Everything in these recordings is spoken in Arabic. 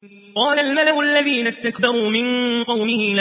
قال الملأ الذين استكبروا من قومه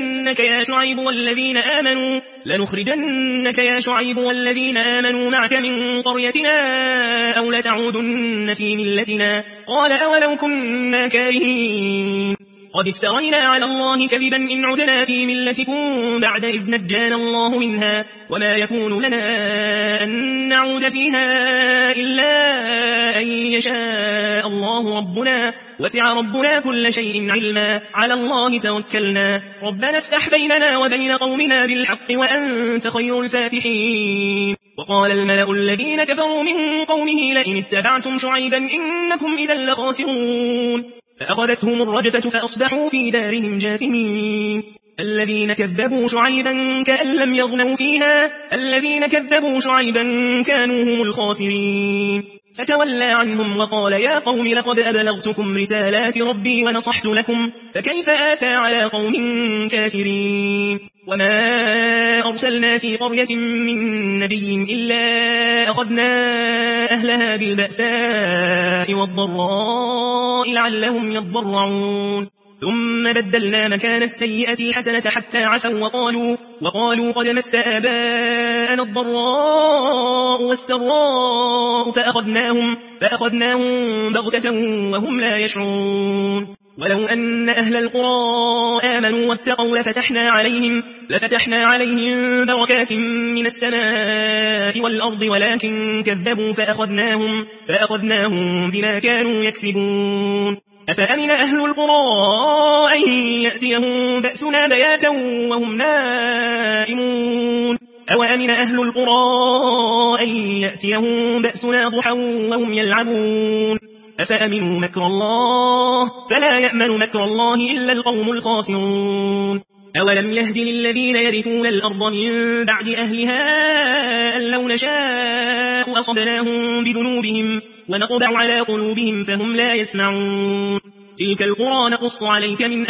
لنخرجنك يا شعيب والذين آمنوا معك من قريتنا أو لتعودن في ملتنا قال أولو كنا كارهين قد افترينا على الله كذبا إن عدنا في ملتكم بعد إذ نجانا الله منها وما يكون لنا أن نعود فيها إلا أن يشاء الله ربنا وسع ربنا كل شيء علما على الله توكلنا ربنا افتح بيننا وبين قومنا بالحق وأنت خير الفاتحين وقال الملأ الذين كفروا من قومه لئن اتبعتم شعيبا إنكم إذا لخاسرون فأخذتهم الرجفة فأصبحوا في دارهم جاثمين الذين كذبوا شعيبا كأن لم يغنوا فيها الذين كذبوا شعيبا كانوا هم الخاسرين فتولى عنهم وقال يا قوم لقد أبلغتكم رسالات ربي ونصحت لكم فكيف آسى على قوم كافرين وما أرسلنا في قرية من نبي إلا أخذنا أهلها بالبأساء والضراء لعلهم يضرعون ثم بدلنا مكان السيئة الحسنة حتى عفوا وقالوا قد مس آباءنا الضراء والسراء فأخذناهم بغتة وهم لا يشعرون ولو أن أهل القرى آمنوا واتقوا لفتحنا عليهم بركات من السماء والأرض ولكن كذبوا فأخذناهم بما كانوا يكسبون أفأمن أهل القرى أن يأتيهم بأسنا بياتا وهم نائمون أو أمن أهل القرى أن يأتيهم بأسنا ضحى وهم يلعبون أفأمنوا مكر الله فلا يأمن مكر الله إلا القوم الخاسرون أولم يهد للذين يرثون الأرض من بعد أهلها أن لو نشاء أصبناهم بذنوبهم ونطبع على قلوبهم فهم لا يسمعون تلك القرى نقص عليك من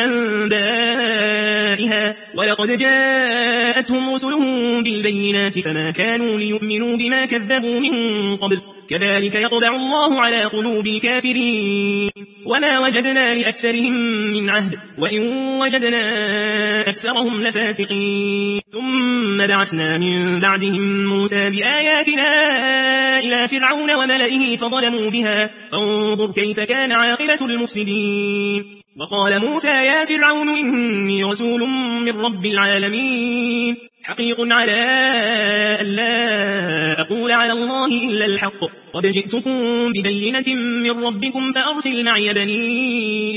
أنبائها ولقد جاءتهم رسلهم بالبينات فما كانوا ليؤمنوا بما كذبوا من قبل كذلك يطبع الله على قلوب الكافرين وما وجدنا لأكثرهم من عهد وإن وجدنا أكثرهم لفاسقين ثم بعثنا من بعدهم موسى بآياتنا إلى فرعون وملئه فظلموا بها فانظر كيف كان عاقبة المفسدين وقال موسى يا فرعون إني رسول من رب العالمين حقيق على أن لا أقول على الله إلا الحق قد جئتكم ببينة من ربكم فأرسل معي بني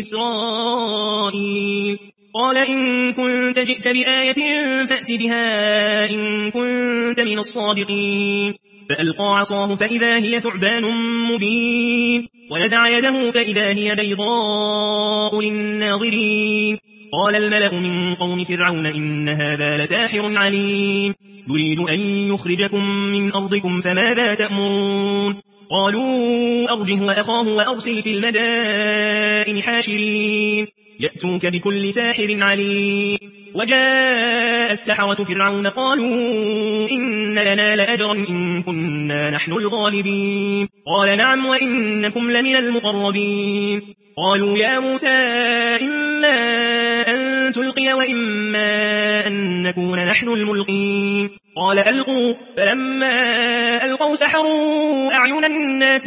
إسرائيل قال إن كنت جئت بآية فأت بها إن كنت من الصادقين فألقى عصاه فإذا هي ثعبان مبين ونزع يده فإذا هي بيضاء للناظرين قال الملأ من قوم فرعون إن هذا لساحر عليم يريد أن يخرجكم من أرضكم فماذا تأمرون قالوا أرجه وأخاه وأرسل في المدائن حاشرين يأتوك بكل ساحر عليم وجاء السحرة فرعون قالوا إن لنا لأجرا إن كنا نحن الغالبين قال نعم وإنكم لمن المقربين قالوا يا موسى إما أن تلقي وإما أن نكون نحن الملقين قال ألقوا فلما ألقوا سحروا أعين الناس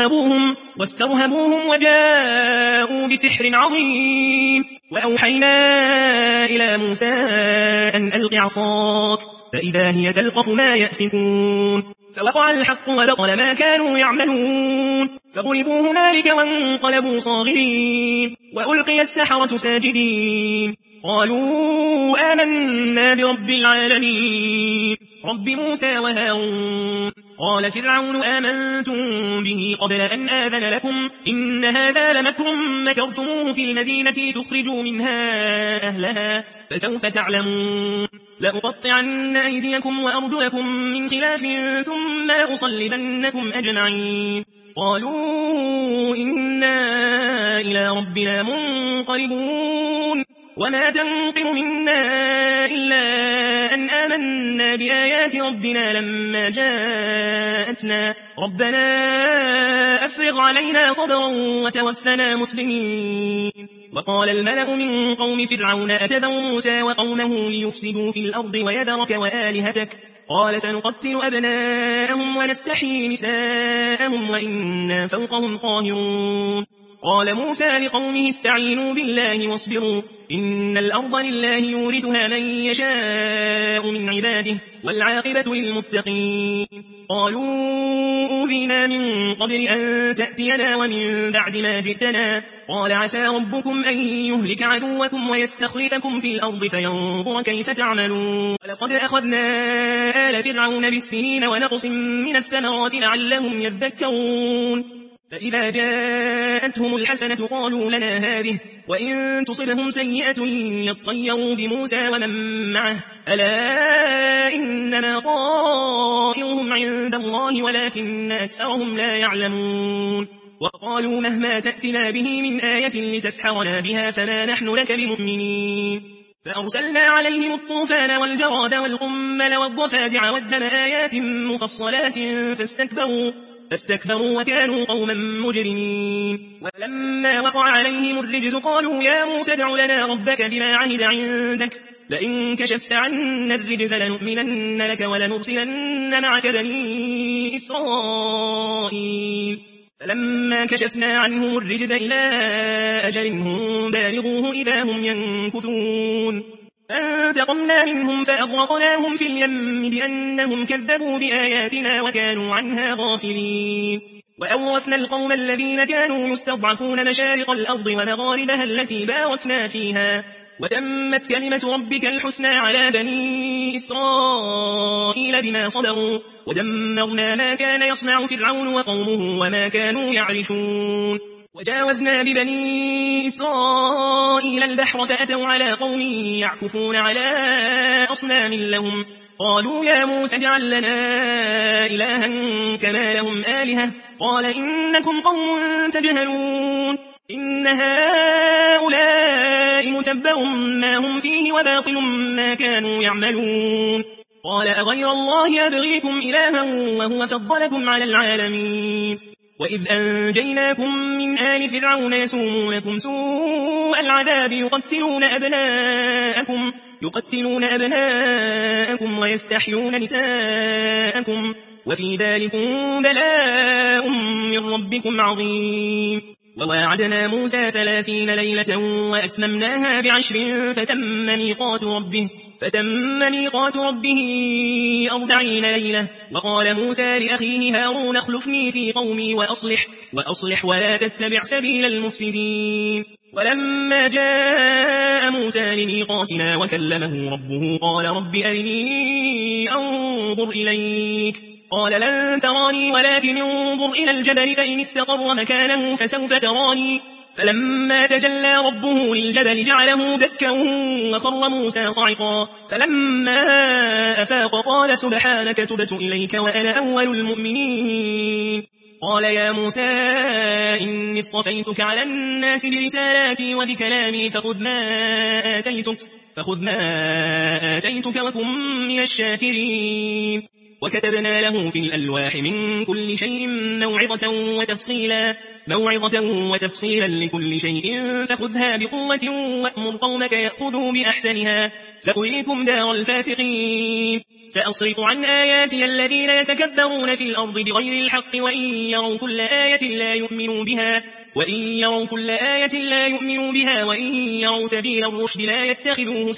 واسترهبوهم وجاءوا بسحر عظيم وأوحينا إلى موسى أن ألق عصاك فإذا هي تلقف ما يأفكون فوقع الحق وبطل ما كانوا يعملون فغلبوا هنالك وانقلبوا صاغرين وألقي السحرة ساجدين قالوا آمنا برب العالمين رب موسى وهارون قال فرعون آمنتم به قبل أن آذن لكم إن هذا لمكر مكرتموه في المدينة تخرجوا منها أهلها فسوف تعلمون لأقطعن أيديكم وأرجلكم من خلاف ثم لأصلبنكم أجمعين قالوا إنا إلى ربنا منقلبون وما تنقم منا إلا أن آمنا بآيات ربنا لما جاءتنا ربنا أفرغ علينا صبرا وتوفنا مسلمين. وقال الملأ من قوم فرعون أتذر موسى وقومه ليفسدوا في الأرض ويذرك وآلهتك قال سنقتل أبناءهم ونستحيي نساءهم وإنا فوقهم قاهرون. قال موسى لقومه استعينوا بالله واصبروا إن الأرض لله يورثها من يشاء من عباده والعاقبة للمتقين. قالوا أوذينا من قبل أن تأتينا ومن بعد ما جئتنا قال عسى ربكم أن يهلك عدوكم ويستخلفكم في الأرض فينظر كيف تعملون. ولقد أخذنا آل فرعون بالسنين ونقص من الثمرات لعلهم يذكرون. فإذا جاءتهم الحسنة قالوا لنا هذه وإن تصبهم سيئة يطيروا بموسى ومن معه ألا إنما طائرهم عند الله ولكن أكثرهم لا يعلمون. وقالوا مهما تأتنا به من آية لتسحرنا بها فما نحن لك بمؤمنين. فأرسلنا عليهم الطوفان والجراد والقمل والضفادع والدم آيات مفصلات فاستكبروا وكانوا قوما مجرمين. ولما وقع عليهم الرجز قالوا يا موسى ادع لنا ربك بما عهد عندك لئن كشفت عنا الرجز لنؤمنن لك ولنرسلن معك بني إسرائيل. فلما كشفنا عنهم الرجز إلى أجل هم بالغوه إذا هم ينكثون فانتقمنا منهم فأغرقناهم في اليم بأنهم كذبوا بآياتنا وكانوا عنها غافلين. وأورثنا القوم الذين كانوا يستضعفون مشارق الأرض ومغاربها التي باركنا فيها وتمت كلمة ربك الحسنى على بني إسرائيل بما صبروا ودمرنا ما كان يصنع فرعون وقومه وما كانوا يعرشون. وجاوزنا ببني إسرائيل البحر فأتوا على قوم يعكفون على أصنام لهم قالوا يا موسى اجعل لنا إلها كما لهم آلهة قال إنكم قوم تجهلون إن هؤلاء متبر ما هم فيه وباطل ما كانوا يعملون. قال أغير الله أبغيكم إلها وهو فضلكم على العالمين. وإذ أنجيناكم من آل فرعون يسومونكم سوء العذاب يقتلون أبناءكم ويستحيون نساءكم وفي ذلكم بلاء من ربكم عظيم. وواعدنا موسى 30 ليلة وأتممناها ب10 فتم ميقات ربه 40 ليلة. وقال موسى لأخيه هارون اخلفني في قومي وأصلح ولا تتبع سبيل المفسدين. ولما جاء موسى لميقاتنا وكلمه ربه قال رب أرني أنظر إليك قال لن تراني ولكن انظر إلى الجبل فإن استقر مكانه فسوف تراني. فلما تجلى ربه للجبل جعله دكا وخر موسى صعقا. فلما أفاق قال سبحانك تبت إليك وأنا أول المؤمنين. قال يا موسى إني اصطفيتك على الناس برسالاتي وبكلامي فخذ ما آتيتك وكن من الشاكرين. وكتبنا له في الألواح من كل شيء موعظة وتفصيلا لكل شيء فخذها بقوة وأمر قومك يأخذوا بأحسنها سأريكم دار الفاسقين. سأصرف عن آياتي الذين يتكبرون في الأرض بغير الحق وإن يروا كل آية لا يؤمنوا بها وإن يروا سبيل الرشد لا يتخذوه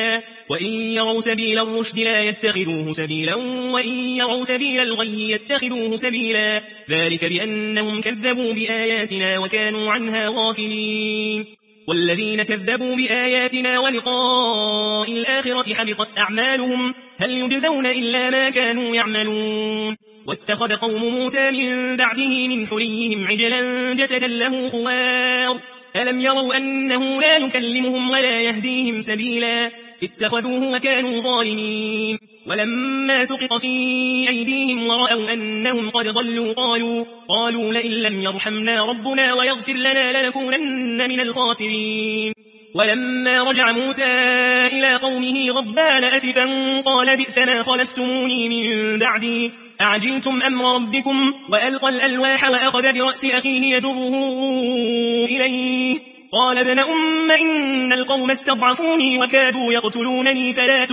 سبيلا وإن يروا سبيل الغي يتخذوه سبيلا ذلك بأنهم كذبوا بآياتنا وكانوا عنها غافلين. والذين كذبوا بآياتنا ولقاء الآخرة حبطت أعمالهم هل يجزون إلا ما كانوا يعملون. واتخذ قوم موسى من بعده من حليهم عجلا جسدا له خوار ألم يروا أنه لا يكلمهم ولا يهديهم سبيلا اتخذوه وكانوا ظالمين. ولما سقط في أيديهم ورأوا أنهم قد ضلوا قالوا لئن لم يرحمنا ربنا ويغفر لنا لنكونن من الخاسرين. ولما رجع موسى إلى قومه غضبان أسفا قال بئس ما خلفتموني من بعدي أعجلتم أمر ربكم وألقى الألواح وأخذ برأس أخيه يجره إليه قال ابن أم إن القوم استضعفوني وكادوا يقتلونني فلا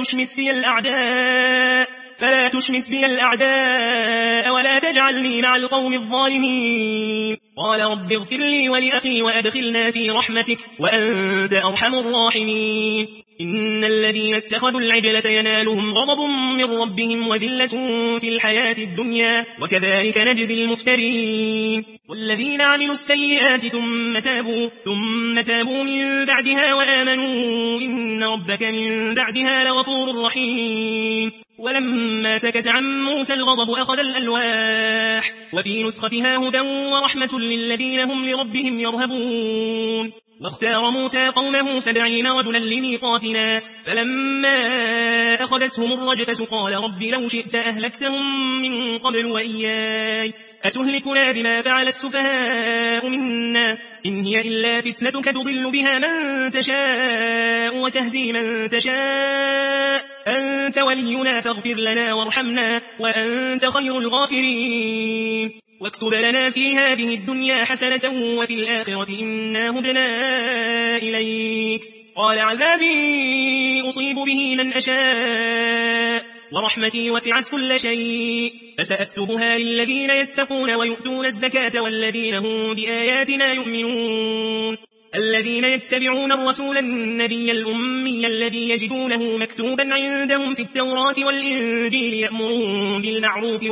تشمت بي الأعداء ولا تجعلني مع القوم الظالمين قال رب اغفر لي ولأخي وأدخلنا في رحمتك وأنت أرحم الراحمين إن الذين اتخذوا العجل سينالهم غضب من ربهم وذلة في الحياة الدنيا وكذلك نجزي المفترين والذين عملوا السيئات ثم تابوا من بعدها وآمنوا إن ربك من بعدها لغفور رحيم ولما سكت عن موسى الغضب أخذ الألواح وفي نسختها هدى ورحمة للذين هم لربهم يرهبون واختار موسى قومه 70 رجلا لميقاتنا فلما أخذتهم الرجفة قال رب لو شئت أهلكتهم من قبل وإياي أتهلكنا بما فعل السفهاء منا إن هي إلا فتنتك تضل بها من تشاء وتهدي من تشاء أنت ولينا فاغفر لنا وارحمنا وأنت خير الغافرين واكتب لنا في هذه الدنيا حسنة وفي الآخرة إنا هدنا إليك قال عذابي أصيب به من أشاء ورحمتي وسعت كل شيء فسأكتبها للذين يتقون ويؤتون الزكاة والذين هم بآياتنا يؤمنون الذين يتبعون الرسول النبي الأمي الذي يجدونه مكتوبا عندهم في التوراة والإنجيل يأمرون بالمعروف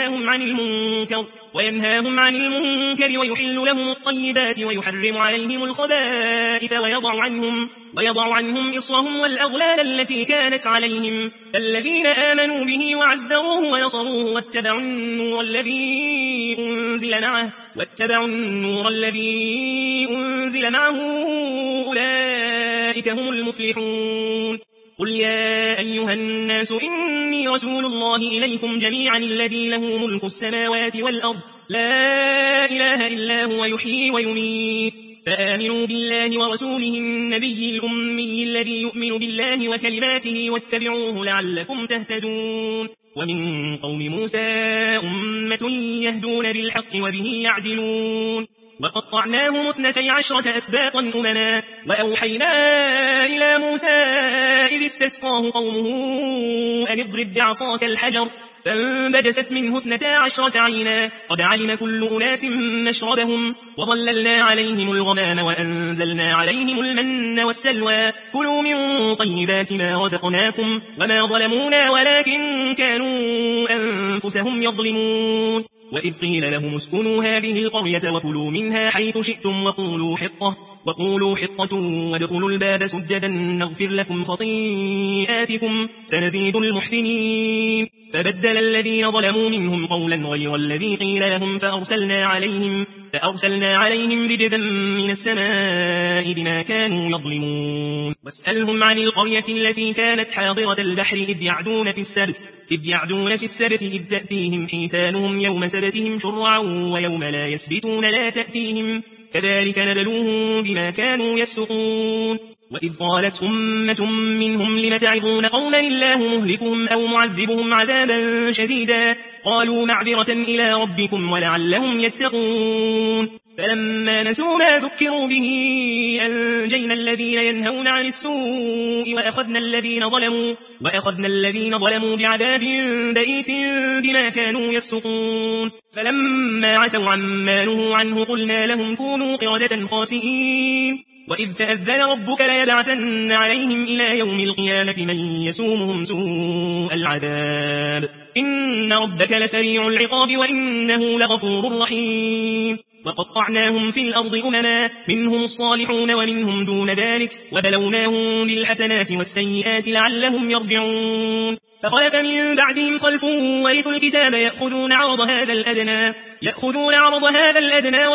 وينهاهم عن المنكر ويحل لهم الطيبات ويحرم عليهم الخبائث ويضع عنهم إصرهم والأغلال التي كانت عليهم الذين آمنوا به وعزروه ونصروه واتبعوا النور الذي أنزل معه أولئك هم المفلحون قل يا أيها الناس إني رسول الله إليكم جميعا الذي له ملك السماوات والأرض لا إله إلا هو يحيي ويميت فآمنوا بالله ورسوله النبي الأمي الذي يؤمن بالله وكلماته واتبعوه لعلكم تهتدون ومن قوم موسى أمة يهدون بالحق وبه يعدلون وقطعناهم 12 أسباطا أمما وأوحينا إلى موسى إذ استسقاه قومه أن اضرب بعصاك الحجر فانبجست منه 12 عينا قد علم كل أناس مشربهم وظللنا عليهم الغمام وأنزلنا عليهم المن والسلوى كلوا من طيبات ما رزقناكم وما ظلمونا ولكن كانوا أنفسهم يظلمون وإذ قيل لهم اسكنوا هذه القرية وكلوا منها حيث شئتم وقولوا حطة وادخلوا الباب سجدا نغفر لكم خطيئاتكم سنزيد المحسنين فبدل الذين ظلموا منهم قولا غير الذي قيل لهم فأرسلنا عليهم رجزا من السماء بما كانوا يظلمون واسألهم عن القرية التي كانت حاضرة البحر إذ يعدون في السبت إذ تأتيهم حيتانهم يوم سبتهم شرعا ويوم لا يسبتون لا تأتيهم كذلك نبلوهم بما كانوا يفسقون وإذ قالت أمة منهم لم تعظون قوما الله مهلكهم أو معذبهم عذابا شديدا قالوا معذرة إلى ربكم ولعلهم يتقون فلما نسوا ما ذكروا به أنجينا الذين ينهون عن السوء وأخذنا الذين ظلموا بعذاب بئيس بما كانوا يفسقون فلما عتوا عما نهوا عنه قلنا لهم كونوا قردة خاسئين وإذ تأذن ربك ليبعثن عليهم إلى يوم القيامة من يسومهم سوء العذاب إن ربك لسريع العقاب وإنه لغفور رحيم وقطعناهم في الأرض أمما منهم الصالحون ومنهم دون ذلك وبلوناهم بالحسنات والسيئات لعلهم يرجعون فخلف من بعدهم خلف ورثوا الكتاب يأخذون عرض هذا الأدنى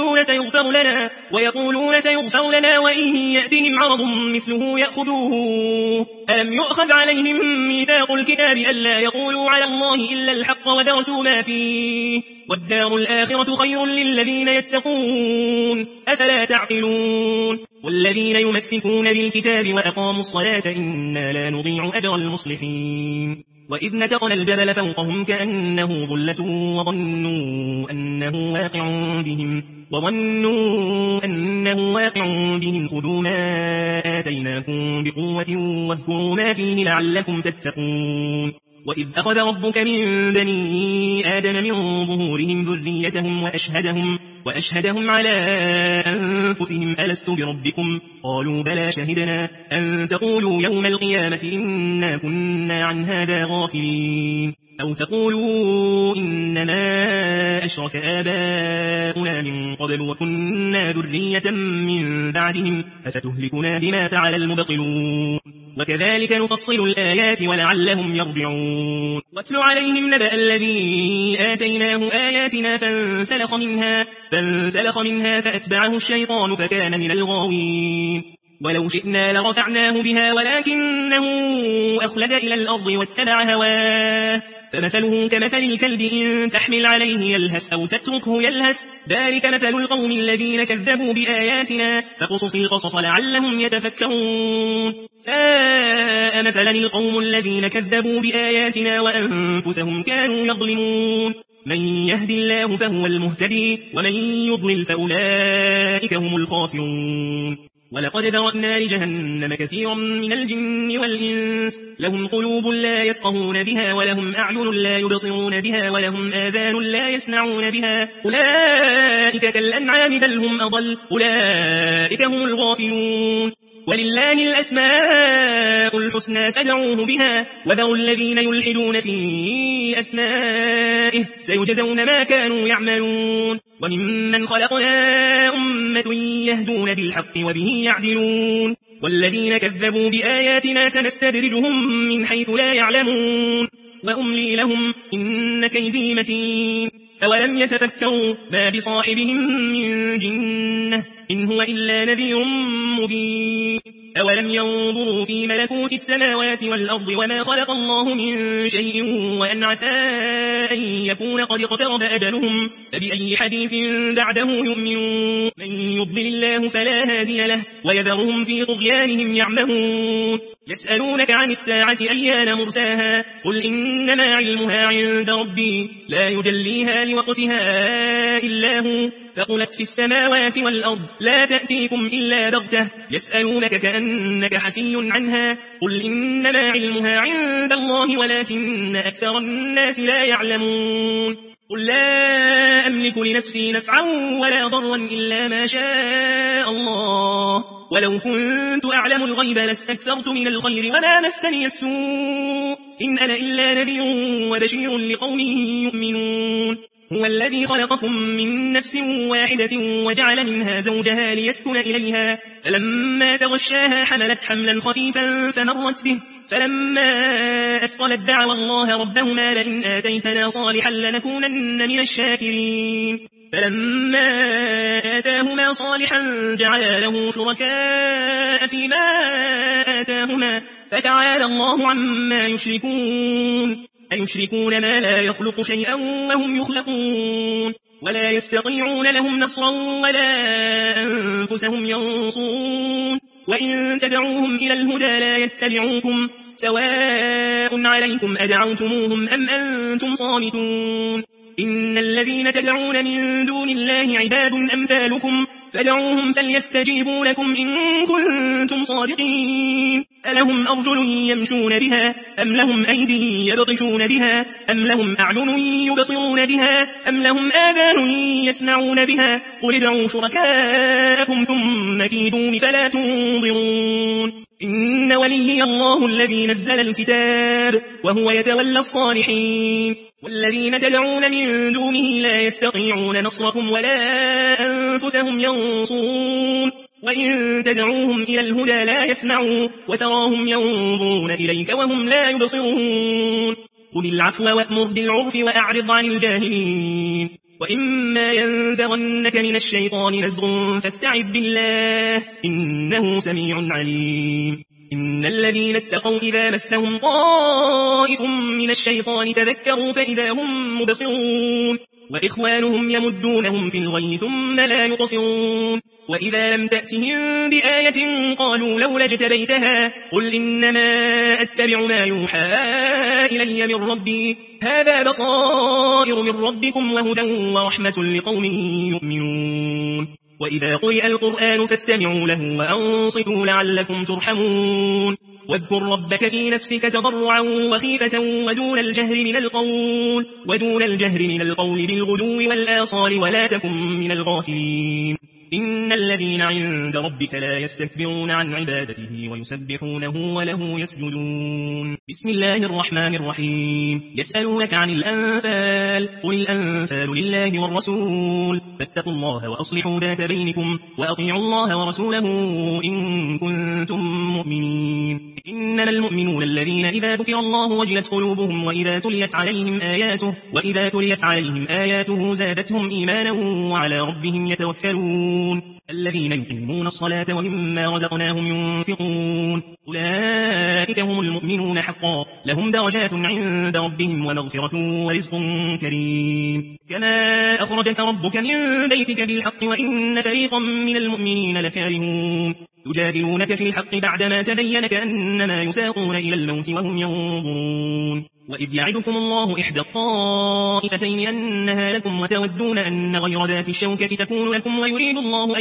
ويقولون سيغفر لنا وإن يأتهم عرض مثله يأخذوه ألم يؤخذ عليهم ميثاق الكتاب ألا يقولوا على الله إلا الحق ودرسوا ما فيه والدار الآخرة خير للذين يتقون أفلا تعقلون والذين يمسكون بالكتاب وأقاموا الصلاة إنا لا نضيع أجر المصلحين وإذ نتقنا الجبل فوقهم كأنه ظلة وظنوا أنه واقع بهم خذوا ما آتيناكم بقوة واذكروا ما فيه لعلكم تتقون وإذ أخذ ربك من بني آدم من ظهورهم ذريتهم وأشهدهم على أنفسهم ألست بربكم قالوا بلى شهدنا أن تقولوا يوم القيامة إنا كنا عن هذا غافلين أو تقولوا إنما أشرك آباؤنا من قبل وكنا ذرية من بعدهم أفتهلكنا بما فعل المبطلون وكذلك نفصل الآيات ولعلهم يرجعون واتل عليهم نبأ الذي آتيناه آياتنا فانسلخ منها فأتبعه الشيطان فكان من الغاوين ولو شئنا لرفعناه بها ولكنه أخلد إلى الأرض واتبع هواه فمثله كمثل الكلب إن تحمل عليه يلهث أو تتركه يلهث ذلك مثل القوم الذين كذبوا بآياتنا فقصص القصص لعلهم يتفكرون ساء مثلا القوم الذين كذبوا بآياتنا وأنفسهم كانوا يظلمون من يهدي الله فهو المهتدي ومن يضلل فأولئك هم الخاسرون ولقد ذرأنا لجهنم كثيرا من الجن والإنس لهم قلوب لا يفقهون بها ولهم أعين لا يبصرون بها ولهم آذان لا يسمعون بها أولئك كالأنعام بل هم أضل أولئك هم الغافلون ولله الأسماء الحسنى فادعوه بها وذروا الذين يلحدون في أسمائه سيجزون ما كانوا يعملون وممن خلقنا أمة يهدون بالحق وبه يعدلون والذين كذبوا بآياتنا سنستدرجهم من حيث لا يعلمون وأملي لهم إن كيدي متين أولم يتفكروا ما بصاحبهم من جنة إن هو إلا نذير مبين أولم ينظروا في ملكوت السماوات والأرض وما خلق الله من شيء وأن عسى أن يكون قد اقترب أجلهم فبأي حديث بعده يؤمنون من يضلل الله فلا هادي له ويذرهم في طغيانهم يعمهون يسألونك عن الساعة أيان مرساها قل إنما علمها عند ربي لا يجليها لوقتها إلا هو فقلت في السماوات والأرض لا تأتيكم إلا بغتة يسألونك كأنك حفي عنها قل إنما علمها عند الله ولكن أكثر الناس لا يعلمون قل لا أملك لنفسي نفعا ولا ضرا إلا ما شاء الله ولو كنت أعلم الغيب لاستكثرت من الخير وما مسني السوء إن أنا إلا نذير وبشير لقوم يؤمنون هو الذي خلقكم من نفس واحدة وجعل منها زوجها ليسكن إليها فلما تغشاها حملت حملا خفيفا فمرت به فلما أثقلت دعوا الله ربهما لئن آتيتنا صالحا لنكونن من الشاكرين فلما آتاهما صالحا جعلا له شركاء فيما آتاهما فتعالى الله عما يشركون أيشركون ما لا يخلق شيئا وهم يخلقون ولا يستطيعون لهم نصرا ولا أنفسهم ينصرون وإن تدعوهم إلى الهدى لا يتبعوكم سواء عليكم أدعوتموهم أم أنتم صامتون إن الذين تدعون من دون الله عباد أمثالكم فدعوهم فليستجيبوا لكم إن كنتم صادقين ألهم أرجل يمشون بها أم لهم أيدي يبطشون بها أم لهم أعين يبصرون بها أم لهم آذان يسمعون بها قل ادعوا شركاءكم ثم كيدون فلا تنظرون إن ولي الله الذي نزل الكتاب وهو يتولى الصالحين والذين تدعون من دونه لا يستطيعون نصركم ولا أنفسهم ينصرون وإن تدعوهم إلى الهدى لا يسمعوا وتراهم ينظرون إليك وهم لا يبصرون قل العفو وأمر بالعرف وأعرض عن الجاهلين وإما ينزغنك من الشيطان نزغ فاستعذ بالله إنه سميع عليم إن الذين اتقوا إذا مسهم طائف من الشيطان تذكروا فإذا هم مبصرون وإخوانهم يمدونهم في الغي ثم لا يقصرون وإذا لم تأتهم بآية قالوا لولا اجتبيتها قل إنما أتبع ما يوحى إلي من ربي هذا بصائر من ربكم وهدى ورحمة لقوم يؤمنون وإذا قرئ القرآن فاستمعوا له وأنصتوا لعلكم ترحمون واذكر ربك في نفسك تضرعا وخيفة ودون الجهر من القول بالغدو والآصال ولا تكن من الغافلين إن الذين عند ربك لا يستكبرون عن عبادته ويسبحونه وله يسجدون بسم الله الرحمن الرحيم يسألونك عن الأنفال قل الأنفال لله والرسول فاتقوا الله وأصلحوا ذات بينكم وأطيعوا الله ورسوله إن كنتم مؤمنين إنما المؤمنون الذين إذا ذكر الله وجلت قلوبهم وإذا تليت عليهم آياته زادتهم إيمانا وعلى ربهم يتوكلون الذين يقيمون الصلاة ومما رزقناهم ينفقون أولئك هم المؤمنون حقا لهم درجات عند ربهم ومغفرة ورزق كريم كما أخرجك ربك من بيتك بالحق وإن فريقا من المؤمنين لكارهون يجادلونك في الحق بعدما تبين كأنما يساقون إلى الموت وهم ينظرون وإذ يعدكم الله إحدى الطائفتين أنها لكم وتودون أن غير ذات الشوكة تكون لكم ويريد الله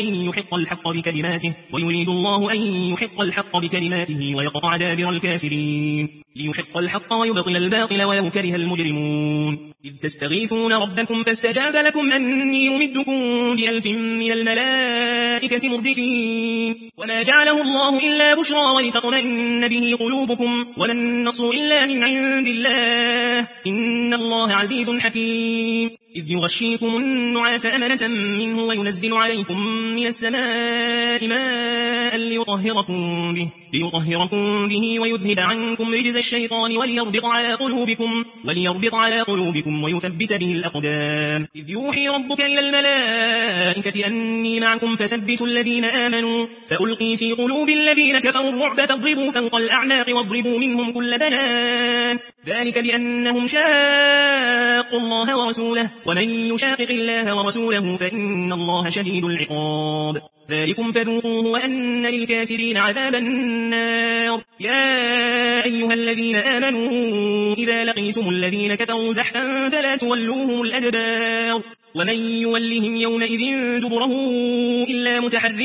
أن يحق الحق بكلماته ويقطع دابر الكافرين ليحق الحق ويبطل الباطل ولو كره المجرمون إذ تستغيثون ربكم فاستجاب لكم أني ممدكم ب1000 من الملائكة مردفين وما جعله الله إلا بشرى ولتطمئن به قلوبكم وما النصر إلا من عند الله إن الله عزيز حكيم إذ يغشيكم النعاس أمنة منه وينزل عليكم من السماء ماء ليطهركم به ويذهب عنكم رجز الشيطان وليربط على قلوبكم ويثبت به الأقدام إذ يوحي ربك إلى الملائكة أني معكم فثبتوا الذين آمنوا سألقي في قلوب الذين كفروا الرعب فاضربوا فوق الأعناق واضربوا منهم كل بنان ذلك بأنهم شاقوا الله ورسوله ومن يشاقق الله ورسوله فإن الله شديد العقاب ذلكم فذوقوه وأن للكافرين عذاب النار يا أيها الذين آمنوا إذا لقيتم الذين كفروا زحفا فلا تولوهم الأدبار ومن يولهم يومئذ دبره إلا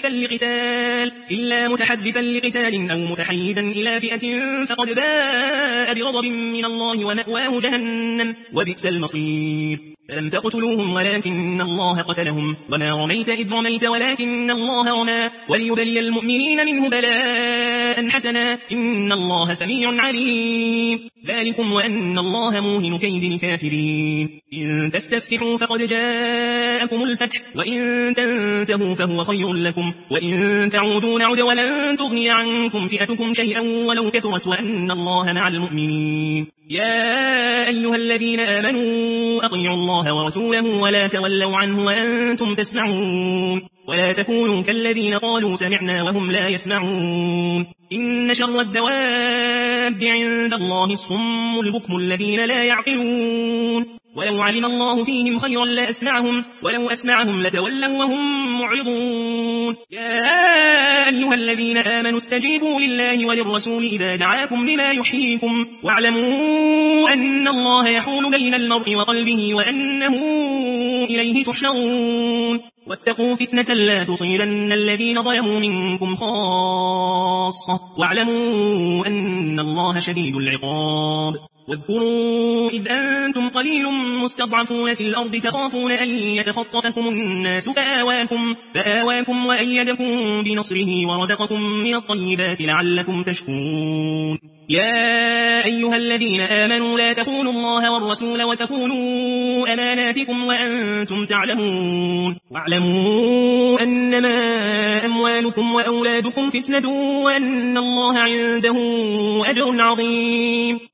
متحرفا لقتال أو متحيزا إلى فئة فقد باء بغضب من الله ومأواه جهنم وبئس المصير فلم تقتلوهم ولكن الله قتلهم وما رميت إذ رميت ولكن الله رمى وليبلي المؤمنين منه بلاء حسنا إن الله سميع عليم ذلكم وأن الله موهن كيد الكافرين إن تستفتحوا فقد جاءكم الفتح وإن تنتهوا فهو خير لكم وإن تعودوا نعد ولن تغني عنكم فئتكم شيئا ولو كثرت وأن الله مع المؤمنين يا أيها الذين آمنوا أطيعوا الله ورسوله ولا تولوا عنه وأنتم تسمعون ولا تكونوا كالذين قالوا سمعنا وهم لا يسمعون إن شر الدواب عند الله الصم البكم الذين لا يعقلون ولو علم الله فيهم خيرا لأسمعهم ولو أسمعهم لتولوا وهم معرضون يا أيها الذين آمنوا استجيبوا لله وللرسول إذا دعاكم لما يحييكم واعلموا أن الله يحول بين المرء وقلبه وأنه إليه تحشرون واتقوا فتنة لا تصيبن الذين ظلموا منكم خاصة واعلموا أن الله شديد العقاب واذكروا إذ أنتم قليل مستضعفون في الأرض تخافون أن يتخطفكم الناس فآواكم وأيدكم بنصره ورزقكم من الطيبات لعلكم تشكرون يا أيها الذين آمنوا لا تخونوا الله والرسول وتخونوا أماناتكم وأنتم تعلمون واعلموا أنما أموالكم وأولادكم فتنة وأن الله عنده أجر عظيم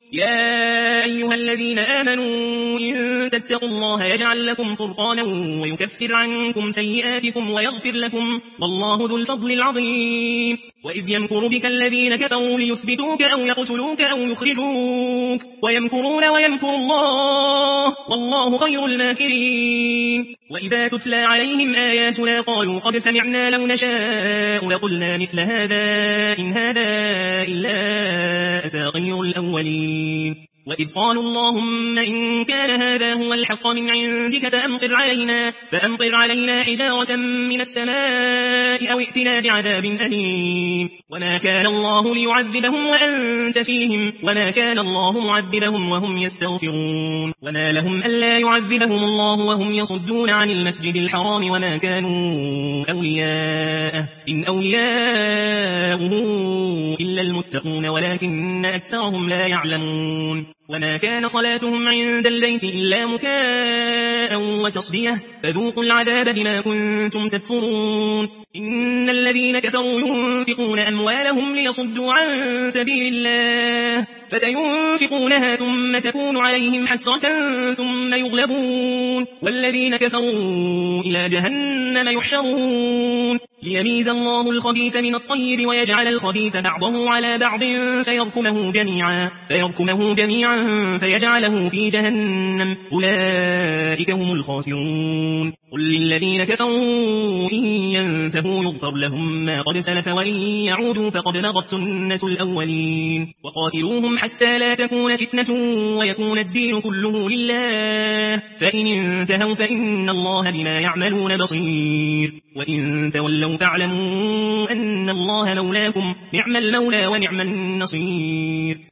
يا أيها الذين آمنوا إن تتقوا الله يجعل لكم فرقانا ويكفر عنكم سيئاتكم ويغفر لكم والله ذو الفضل العظيم وإذ يمكر بك الذين كفروا ليثبتوك أو يقتلوك أو يخرجوك ويمكرون ويمكر الله والله خير الماكرين وإذا تتلى عليهم آياتنا قالوا قد سمعنا لو نشاء لقلنا مثل هذا إن هذا إلا أساطير الأولين وإذ قالوا اللهم إن كان هذا هو الحق من عندك فأمطر علينا حجارة من السماء أو ائتنا بعذاب أليم وما كان الله ليعذبهم وأنت فيهم وما كان الله معذبهم وهم يستغفرون وما لهم ألا يعذبهم الله وهم يصدون عن المسجد الحرام وما كانوا أولياءه إن أولياؤه إلا المتقون ولكن أكثرهم لا يعلمون وما كان صلاتهم عند البيت إلا مكاء وتصدية فذوقوا العذاب بما كنتم تكفرون إن الذين كفروا ينفقون أموالهم ليصدوا عن سبيل الله فسينفقونها ثم تكون عليهم حسرة ثم يغلبون والذين كفروا إلى جهنم يحشرون ليميز الله الخبيث من الطيب ويجعل الخبيث بعضه على بعض فيركمه جميعا فيجعله في جهنم أولئك هم الخاسرون قل للذين كفروا إن ينتهوا يغفر لهم ما قد سلف وإن يعودوا فقد مضت سنة الأولين وقاتلوهم حتى لا تكون فتنة ويكون الدين كله لله فإن انتهوا فإن الله بما يعملون بصير وإن تولوا فاعلموا أن الله مولاكم نعم المولى ونعم النصير